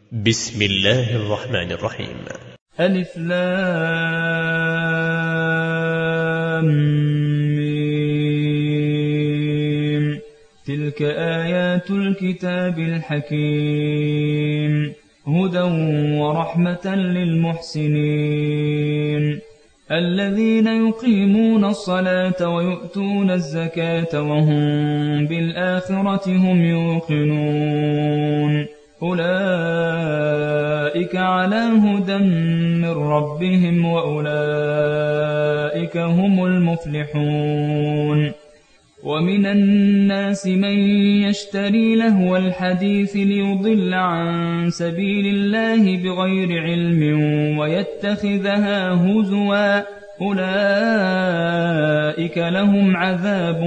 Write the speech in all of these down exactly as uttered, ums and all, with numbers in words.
بسم الله الرحمن الرحيم. ألف لام ميم. تلك آيات الكتاب الحكيم هدى ورحمة للمحسنين الذين يقيمون الصلاة ويؤتون الزكاة وهم بالآخرة هم يوقنون أولئك على هدى من ربهم وأولئك هم المفلحون. ومن الناس من يشتري لهو الحديث ليضل عن سبيل الله بغير علم ويتخذها هزوا أولئك لهم عذاب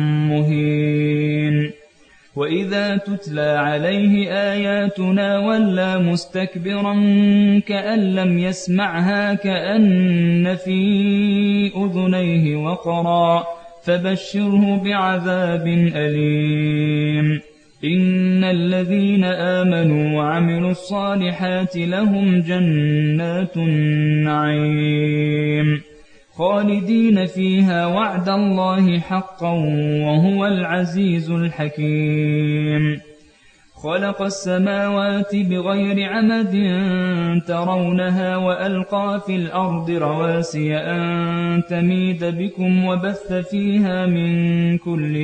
مهين. وإذا تتلى عليه آياتنا ولى مستكبرا كأن لم يسمعها كأن في أذنيه وقرا فبشره بعذاب أليم. إن الذين آمنوا وعملوا الصالحات لهم جنات النعيم خالدين فيها وعد الله حقا وهو العزيز الحكيم. خلق السماوات بغير عمد ترونها وألقى في الأرض رواسي أن تميد بكم وبث فيها من كل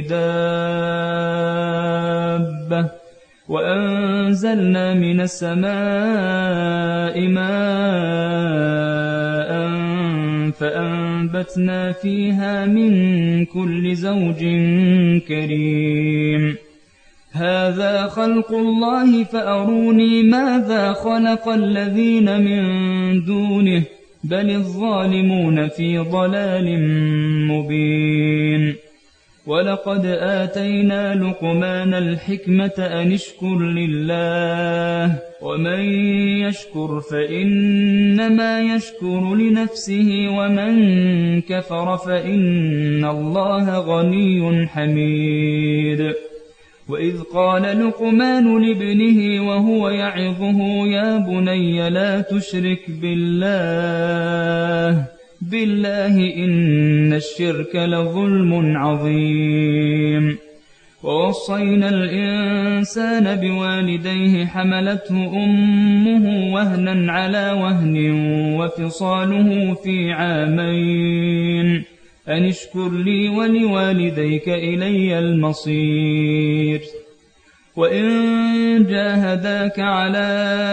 دابة وأنزلنا من السماء ماء فأنبتنا فيها من كل زوج كريم. هذا خلق الله فأروني ماذا خلق الذين من دونه بل الظالمون في ضلال مبين. ولقد آتينا لقمان الحكمة أن اشكر لله ومن يشكر فإنما يشكر لنفسه ومن كفر فإن الله غني حميد. وإذ قال لقمان لابنه وهو يعظه يا بني لا تشرك بالله بالله إن الشرك لظلم عظيم. ووصينا الإنسان بوالديه حملته أمه وهنا على وهن وفصاله في عامين أن اشكر لي ولوالديك إلي المصير. وإن جاهداك على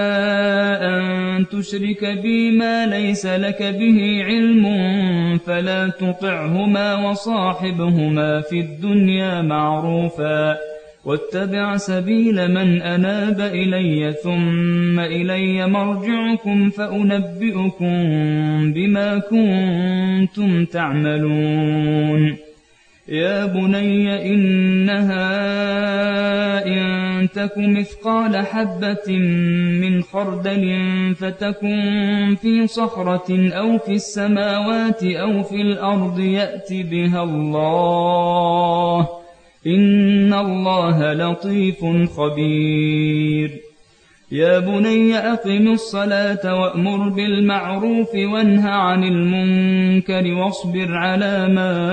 أن تشرك بي ما ليس لك به علم فلا تطعهما وصاحبهما في الدنيا معروفا واتبع سبيل من أناب إلي ثم إلي مرجعكم فأنبئكم بما كنتم تعملون. يا بني إنها إن تك مثقال حبة من خردل فتكن في صخرة أو في السماوات أو في الأرض يأت بها الله إن الله لطيف خبير. يا بني أقم الصلاة وأمر بالمعروف وانه عن المنكر واصبر على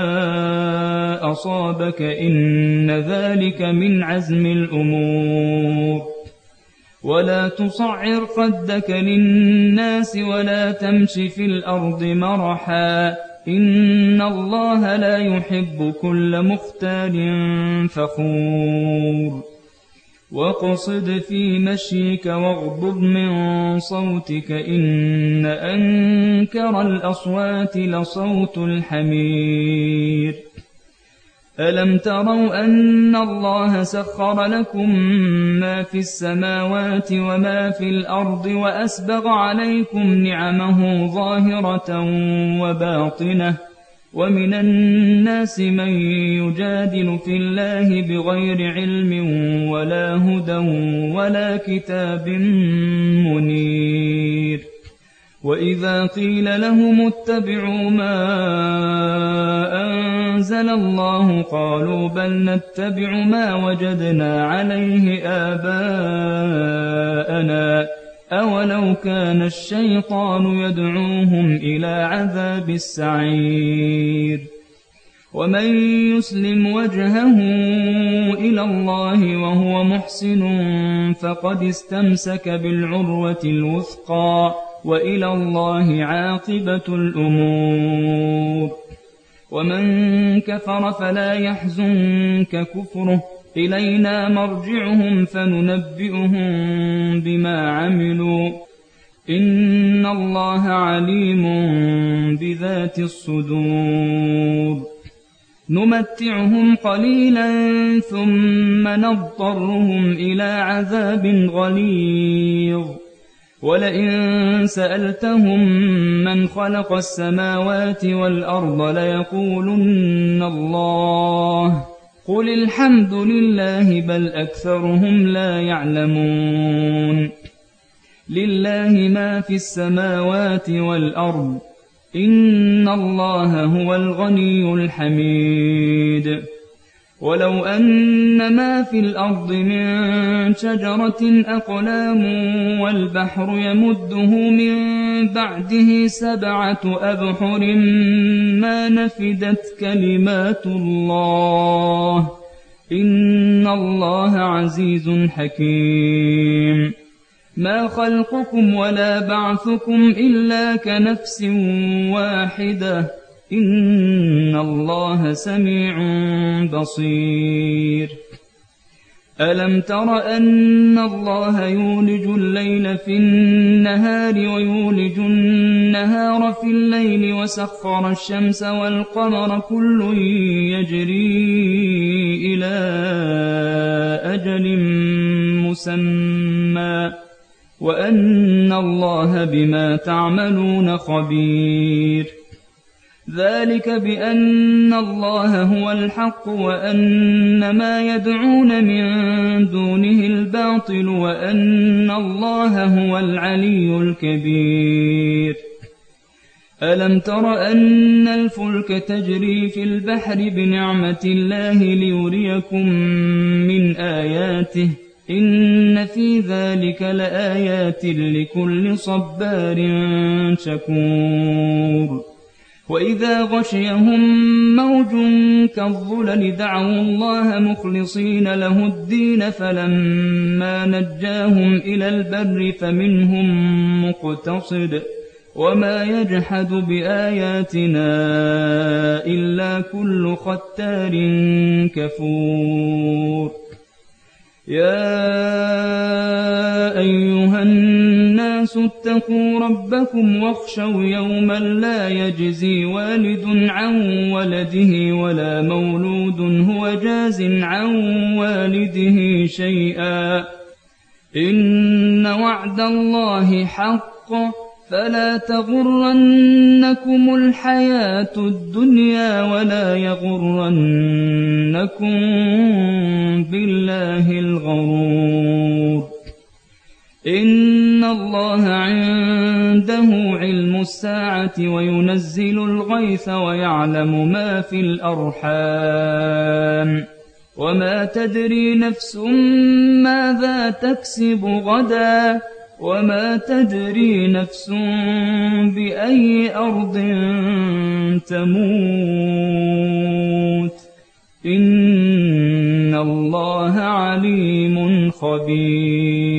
ما أصابك إن ذلك من عزم الأمور. ولا تصعر خدك للناس ولا تمش في الأرض مرحا إن الله لا يحب كل مختال فخور. واقصد في مشيك واغضض من صوتك إن أنكر الأصوات لصوت الحمير. ألم تروا أن الله سخر لكم ما في السماوات وما في الأرض وأسبغ عليكم نعمه ظاهرة وباطنة ومن الناس من يجادل في الله بغير علم ولا هدى ولا كتاب منير. وإذا قيل لهم اتبعوا ما أنزل الله قالوا بل نتبع ما وجدنا عليه آباءنا أولو كان الشيطان يدعوهم إلى عذاب السعير ومن يسلم وجهه إلى الله وهو محسن فقد استمسك بالعروة الوثقى وإلى الله عاقبة الأمور ومن كفر فلا يحزنك كفره إلينا مرجعهم فننبئهم بما عملوا إن الله عليم بذات الصدور نمتعهم قليلا ثم نضطرهم إلى عذاب غليظ ولئن سألتهم من خلق السماوات والأرض ليقولن الله قل الحمد لله بل أكثرهم لا يعلمون لله ما في السماوات والأرض إن الله هو الغني الحميد ولو أن ما في الأرض من شجرة أقلام والبحر يمده من بعده سبعة أبحر ما نفدت كلمات الله إن الله عزيز حكيم ما خلقكم ولا بعثكم إلا كنفس واحدة إن الله سميع بصير ألم تر أن الله يولج الليل في النهار ويولج النهار في الليل وسخر الشمس والقمر كل يجري إلى أجل مسمى وأن الله بما تعملون خبير ذلك بأن الله هو الحق وأن ما يدعون من دونه الباطل وأن الله هو العلي الكبير ألم تر أن الفلك تجري في البحر بنعمة الله ليريكم من آياته إن في ذلك لآيات لكل صبار شكور وإذا غشيهم موج كالظلل دعوا الله مخلصين له الدين فلما نجاهم إلى البر فمنهم مقتصد وما يجحد بآياتنا إلا كل ختار كفور يا أيها الناس اتقوا ربكم واخشوا يوما لا يجزي والد عن ولده ولا مولود هو جاز عن والده شيئا إن وعد الله حق فلا تغرنكم الحياة الدنيا ولا يغرنكم بالله الغرور إن الله عنده علم الساعة وينزل الغيث ويعلم ما في الأرحام وما تدري نفس ماذا تكسب غدا وما تدري نفس بأي أرض تموت إن الله عليم خبير